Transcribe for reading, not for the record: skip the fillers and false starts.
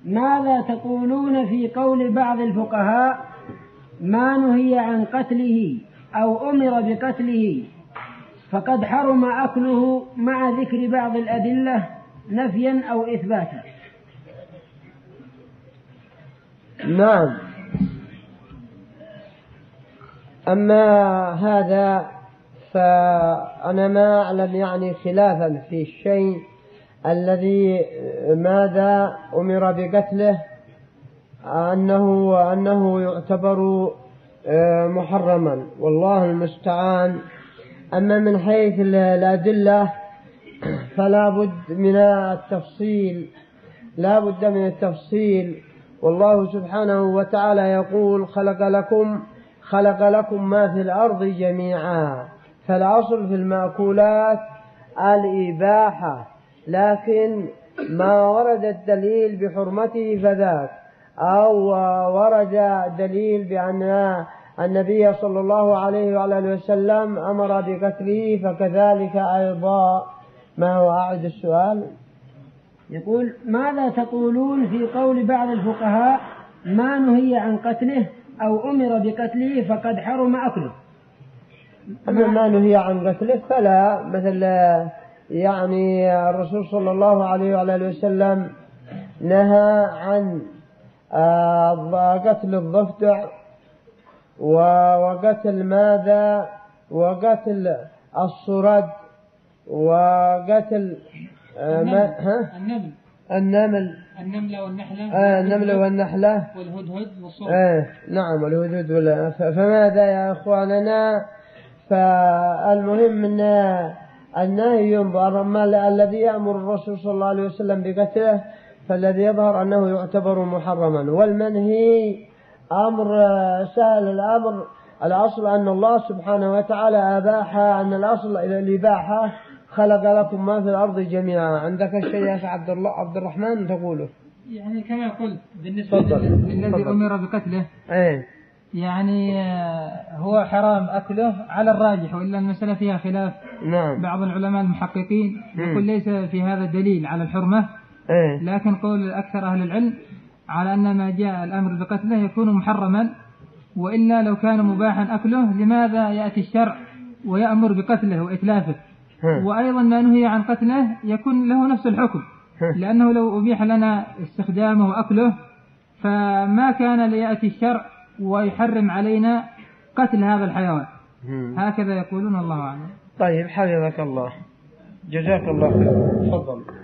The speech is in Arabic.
ماذا تقولون في قول بعض الفقهاء ما نهي عن قتله أو أمر بقتله فقد حرم أكله مع ذكر بعض الأدلة نفيا أو إثباتا؟ نعم. أما هذا فأنا ما أعلم يعني خلافا في الشيء الذي ماذا أمر بقتله أنه يعتبر محرما، والله المستعان. أما من حيث الأدلة فلا بد من التفصيل، لا بد من التفصيل. والله سبحانه وتعالى يقول خلق لكم ما في الأرض جميعا، فالأصل في المأكولات الإباحة، لكن ما ورد الدليل بحرمته فذاك، أو ورد دليل بأن النبي صلى الله عليه وعلى آله وسلم أمر بقتله فكذلك أيضا. ما هو أعد السؤال؟ يقول ماذا تقولون في قول بعض الفقهاء ما نهي عن قتله أو أمر بقتله فقد حرم أكله؟ أما ما نهي عن قتله فلا، مثل يعني الرسول صلى الله عليه وعلى آله وسلم نهى عن قتل الضفدع وقتل ماذا وقتل الصرد وقتل النمل والنحلة والهدهد والصرد. نعم، والهدهد فماذا يا أخواننا؟ فالمهم أن النهي ينظر، أما الذي يأمر الرسول صلى الله عليه وسلم بقتله فالذي يظهر أنه يعتبر محرما، والمنهي أمر سهل الأمر. الأصل أن الله سبحانه وتعالى أباح، أن الأصل إلى الإباحة، خلق لكم ما في الأرض جميعا. عندك شيء يا عبد الرحمن تقوله؟ يعني كما قلت بالنسبة للذي أمر بقتله يعني هو حرام أكله على الراجح، وإلا المسألة فيها خلاف. نعم. بعض العلماء المحققين يقول ليس في هذا دليل على الحرمة، لكن قول أكثر أهل العلم على أن ما جاء الأمر بقتله يكون محرما، وإلا لو كان مباحا أكله لماذا يأتي الشرع ويأمر بقتله وإتلافه؟ وأيضا ما نهي عن قتله يكون له نفس الحكم، لأنه لو أبيح لنا استخدامه وأكله فما كان ليأتي الشرع ويحرم علينا قتل هذا الحيوان. هكذا يقولون، الله أعلم. طيب، حفظك الله، جزاك الله خير. تفضل.